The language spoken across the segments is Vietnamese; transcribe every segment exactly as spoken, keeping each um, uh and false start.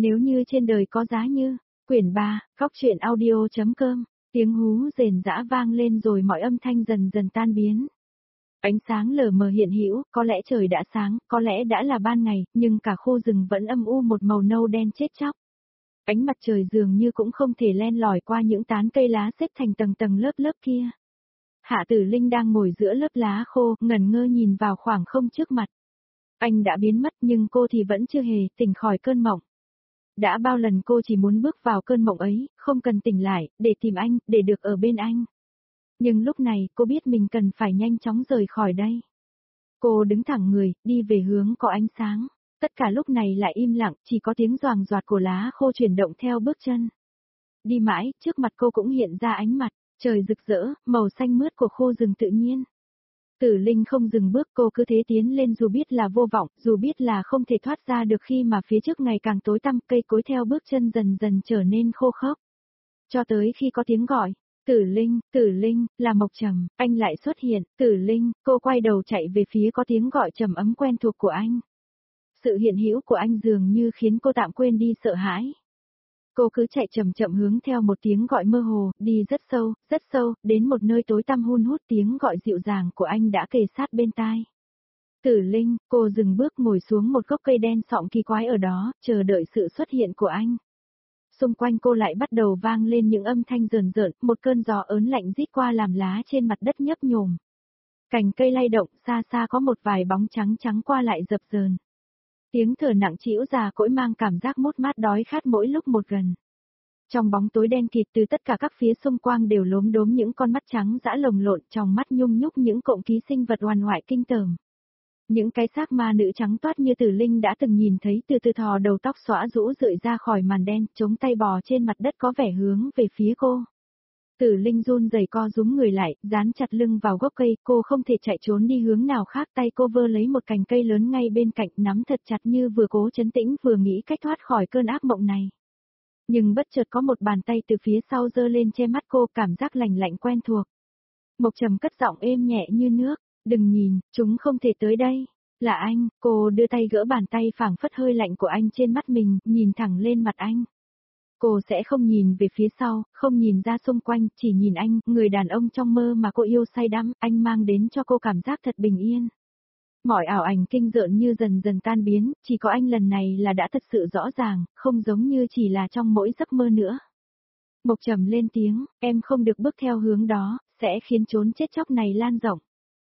Nếu như trên đời có giá như, quyển ba, góc truyện audio.com, tiếng hú rền rã vang lên rồi mọi âm thanh dần dần tan biến. Ánh sáng lờ mờ hiện hữu, có lẽ trời đã sáng, có lẽ đã là ban ngày, nhưng cả khu rừng vẫn âm u một màu nâu đen chết chóc. Ánh mặt trời dường như cũng không thể len lỏi qua những tán cây lá xếp thành tầng tầng lớp lớp kia. Hạ Tử Linh đang ngồi giữa lớp lá khô, ngẩn ngơ nhìn vào khoảng không trước mặt. Anh đã biến mất nhưng cô thì vẫn chưa hề tỉnh khỏi cơn mộng. Đã bao lần cô chỉ muốn bước vào cơn mộng ấy, không cần tỉnh lại, để tìm anh, để được ở bên anh. Nhưng lúc này cô biết mình cần phải nhanh chóng rời khỏi đây. Cô đứng thẳng người, đi về hướng có ánh sáng. Tất cả lúc này lại im lặng, chỉ có tiếng doàng doạt của lá khô chuyển động theo bước chân. Đi mãi, trước mặt cô cũng hiện ra ánh mặt, trời rực rỡ, màu xanh mướt của khô rừng tự nhiên. Tử Linh không dừng bước, cô cứ thế tiến lên dù biết là vô vọng, dù biết là không thể thoát ra được khi mà phía trước ngày càng tối tăm, cây cối theo bước chân dần dần trở nên khô khốc. Cho tới khi có tiếng gọi, Tử Linh, Tử Linh, là Mộc Trầm, anh lại xuất hiện, Tử Linh, cô quay đầu chạy về phía có tiếng gọi trầm ấm quen thuộc của anh. Sự hiện hữu của anh dường như khiến cô tạm quên đi sợ hãi. Cô cứ chạy chậm chậm hướng theo một tiếng gọi mơ hồ, đi rất sâu, rất sâu, đến một nơi tối tăm hun hút, tiếng gọi dịu dàng của anh đã kề sát bên tai. Tử Linh, cô dừng bước ngồi xuống một gốc cây đen sọm kỳ quái ở đó, chờ đợi sự xuất hiện của anh. Xung quanh cô lại bắt đầu vang lên những âm thanh rờn rợn, một cơn gió ớn lạnh rít qua làm lá trên mặt đất nhấp nhổm. Cành cây lay động, xa xa có một vài bóng trắng trắng qua lại dập dờn. Tiếng thở nặng trĩu già cỗi mang cảm giác mốt mát đói khát mỗi lúc một gần. Trong bóng tối đen kịt từ tất cả các phía xung quanh đều lốm đốm những con mắt trắng dã lồng lộn, trong mắt nhung nhúc những cụm ký sinh vật oằn oại kinh tởm. Những cái xác ma nữ trắng toát như Tử Linh đã từng nhìn thấy từ từ thò đầu tóc xõa rũ rượi ra khỏi màn đen, chống tay bò trên mặt đất có vẻ hướng về phía cô. Tử Linh run rẩy co rúm người lại, dán chặt lưng vào gốc cây, cô không thể chạy trốn đi hướng nào khác, tay cô vơ lấy một cành cây lớn ngay bên cạnh, nắm thật chặt như vừa cố trấn tĩnh vừa nghĩ cách thoát khỏi cơn ác mộng này. Nhưng bất chợt có một bàn tay từ phía sau giơ lên che mắt cô, cảm giác lạnh lạnh quen thuộc. Mộc Trầm cất giọng êm nhẹ như nước, đừng nhìn, chúng không thể tới đây. Là anh, cô đưa tay gỡ bàn tay phảng phất hơi lạnh của anh trên mắt mình, nhìn thẳng lên mặt anh. Cô sẽ không nhìn về phía sau, không nhìn ra xung quanh, chỉ nhìn anh, người đàn ông trong mơ mà cô yêu say đắm, anh mang đến cho cô cảm giác thật bình yên. Mọi ảo ảnh kinh rợn như dần dần tan biến, chỉ có anh lần này là đã thật sự rõ ràng, không giống như chỉ là trong mỗi giấc mơ nữa. Mộc Trầm lên tiếng, em không được bước theo hướng đó, sẽ khiến chốn chết chóc này lan rộng.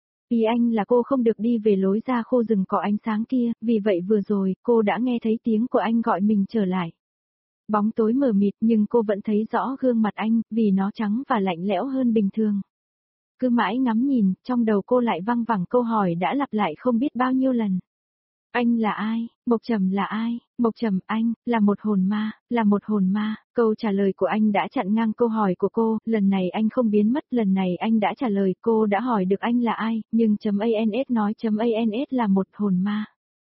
Ý anh là cô không được đi về lối ra khô rừng có ánh sáng kia, vì vậy vừa rồi, cô đã nghe thấy tiếng của anh gọi mình trở lại. Bóng tối mờ mịt nhưng cô vẫn thấy rõ gương mặt anh, vì nó trắng và lạnh lẽo hơn bình thường. Cứ mãi ngắm nhìn, trong đầu cô lại văng vẳng câu hỏi đã lặp lại không biết bao nhiêu lần. Anh là ai? Mộc Trầm là ai? Mộc Trầm, anh, là một hồn ma, là một hồn ma. Câu trả lời của anh đã chặn ngang câu hỏi của cô, lần này anh không biến mất, lần này anh đã trả lời, cô đã hỏi được anh là ai, nhưng .ans nói .ans là một hồn ma.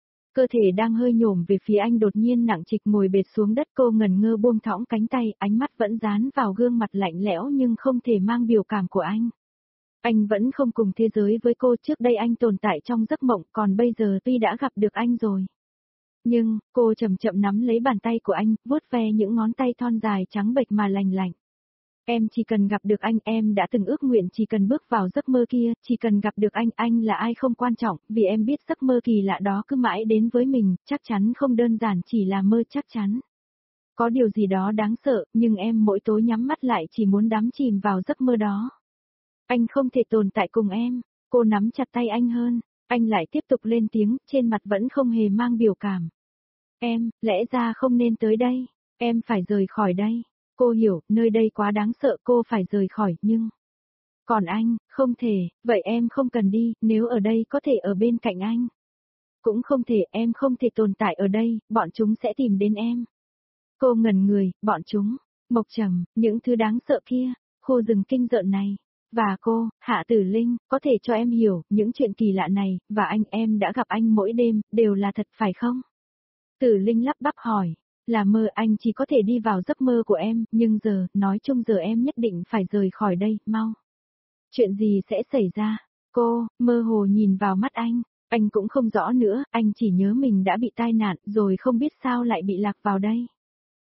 Cơ thể đang hơi nhổm về phía anh đột nhiên nặng trịch ngồi bệt xuống đất, cô ngẩn ngơ buông thõng cánh tay, ánh mắt vẫn dán vào gương mặt lạnh lẽo nhưng không thể mang biểu cảm của anh. Anh vẫn không cùng thế giới với cô, trước đây anh tồn tại trong giấc mộng, còn bây giờ tuy đã gặp được anh rồi. Nhưng, cô chậm chậm nắm lấy bàn tay của anh, vuốt ve những ngón tay thon dài trắng bệch mà lành lạnh. Em chỉ cần gặp được anh, em đã từng ước nguyện chỉ cần bước vào giấc mơ kia, chỉ cần gặp được anh, anh là ai không quan trọng, vì em biết giấc mơ kỳ lạ đó cứ mãi đến với mình, chắc chắn không đơn giản chỉ là mơ, chắc chắn. Có điều gì đó đáng sợ, nhưng em mỗi tối nhắm mắt lại chỉ muốn đắm chìm vào giấc mơ đó. Anh không thể tồn tại cùng em, cô nắm chặt tay anh hơn, anh lại tiếp tục lên tiếng, trên mặt vẫn không hề mang biểu cảm. Em, lẽ ra không nên tới đây, em phải rời khỏi đây. Cô hiểu, nơi đây quá đáng sợ, cô phải rời khỏi, nhưng... Còn anh, không thể, vậy em không cần đi, nếu ở đây có thể ở bên cạnh anh. Cũng không thể, em không thể tồn tại ở đây, bọn chúng sẽ tìm đến em. Cô ngẩn người, bọn chúng, Mộc Trầm, những thứ đáng sợ kia, khô rừng kinh rợn này. Và cô, Hạ Tử Linh, có thể cho em hiểu, những chuyện kỳ lạ này, và anh em đã gặp anh mỗi đêm, đều là thật phải không? Tử Linh lắp bắp hỏi. Là mơ, anh chỉ có thể đi vào giấc mơ của em, nhưng giờ, nói chung giờ em nhất định phải rời khỏi đây, mau. Chuyện gì sẽ xảy ra? Cô, mơ hồ nhìn vào mắt anh, anh cũng không rõ nữa, anh chỉ nhớ mình đã bị tai nạn, rồi không biết sao lại bị lạc vào đây.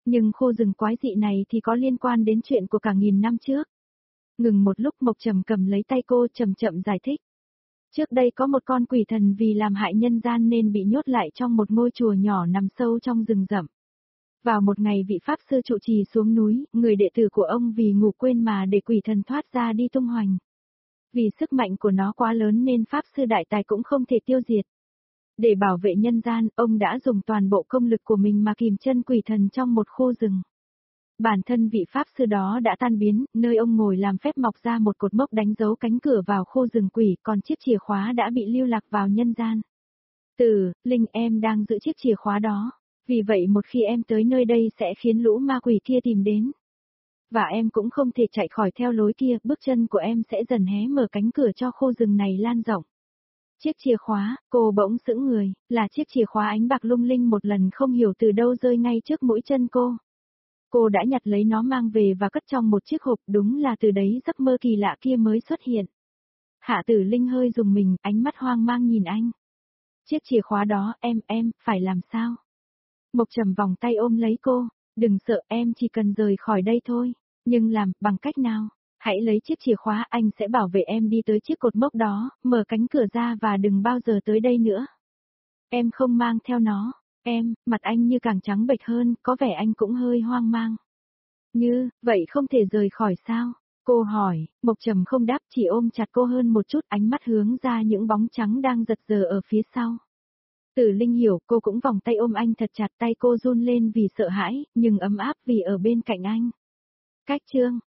Nhưng khu rừng quái dị này thì có liên quan đến chuyện của cả nghìn năm trước. Ngừng một lúc Mộc Trầm cầm lấy tay cô chậm chậm giải thích. Trước đây có một con quỷ thần vì làm hại nhân gian nên bị nhốt lại trong một ngôi chùa nhỏ nằm sâu trong rừng rậm. Vào một ngày vị Pháp Sư trụ trì xuống núi, người đệ tử của ông vì ngủ quên mà để quỷ thần thoát ra đi tung hoành. Vì sức mạnh của nó quá lớn nên Pháp Sư đại tài cũng không thể tiêu diệt. Để bảo vệ nhân gian, ông đã dùng toàn bộ công lực của mình mà kìm chân quỷ thần trong một khu rừng. Bản thân vị Pháp Sư đó đã tan biến, nơi ông ngồi làm phép mọc ra một cột mốc đánh dấu cánh cửa vào khu rừng quỷ, còn chiếc chìa khóa đã bị lưu lạc vào nhân gian. Tử, Linh em đang giữ chiếc chìa khóa đó, vì vậy một khi em tới nơi đây sẽ khiến lũ ma quỷ kia tìm đến. Và em cũng không thể chạy khỏi theo lối kia, bước chân của em sẽ dần hé mở cánh cửa cho khu rừng này lan rộng. Chiếc chìa khóa, cô bỗng sững người, là chiếc chìa khóa ánh bạc lung linh một lần không hiểu từ đâu rơi ngay trước mũi chân cô. Cô đã nhặt lấy nó mang về và cất trong một chiếc hộp, đúng là từ đấy giấc mơ kỳ lạ kia mới xuất hiện. Hạ Tử Linh hơi rùng mình, ánh mắt hoang mang nhìn anh. Chiếc chìa khóa đó, em, em, phải làm sao? Mộc Trầm vòng tay ôm lấy cô, đừng sợ em chỉ cần rời khỏi đây thôi, nhưng làm, bằng cách nào? Hãy lấy chiếc chìa khóa, anh sẽ bảo vệ em đi tới chiếc cột mốc đó, mở cánh cửa ra và đừng bao giờ tới đây nữa. Em không mang theo nó, em, mặt anh như càng trắng bệch hơn, có vẻ anh cũng hơi hoang mang. Như, vậy không thể rời khỏi sao? Cô hỏi, Mộc Trầm không đáp, chỉ ôm chặt cô hơn một chút, ánh mắt hướng ra những bóng trắng đang giật giở ở phía sau. Tử Linh hiểu, cô cũng vòng tay ôm anh thật chặt, tay cô run lên vì sợ hãi, nhưng ấm áp vì ở bên cạnh anh. Cách chương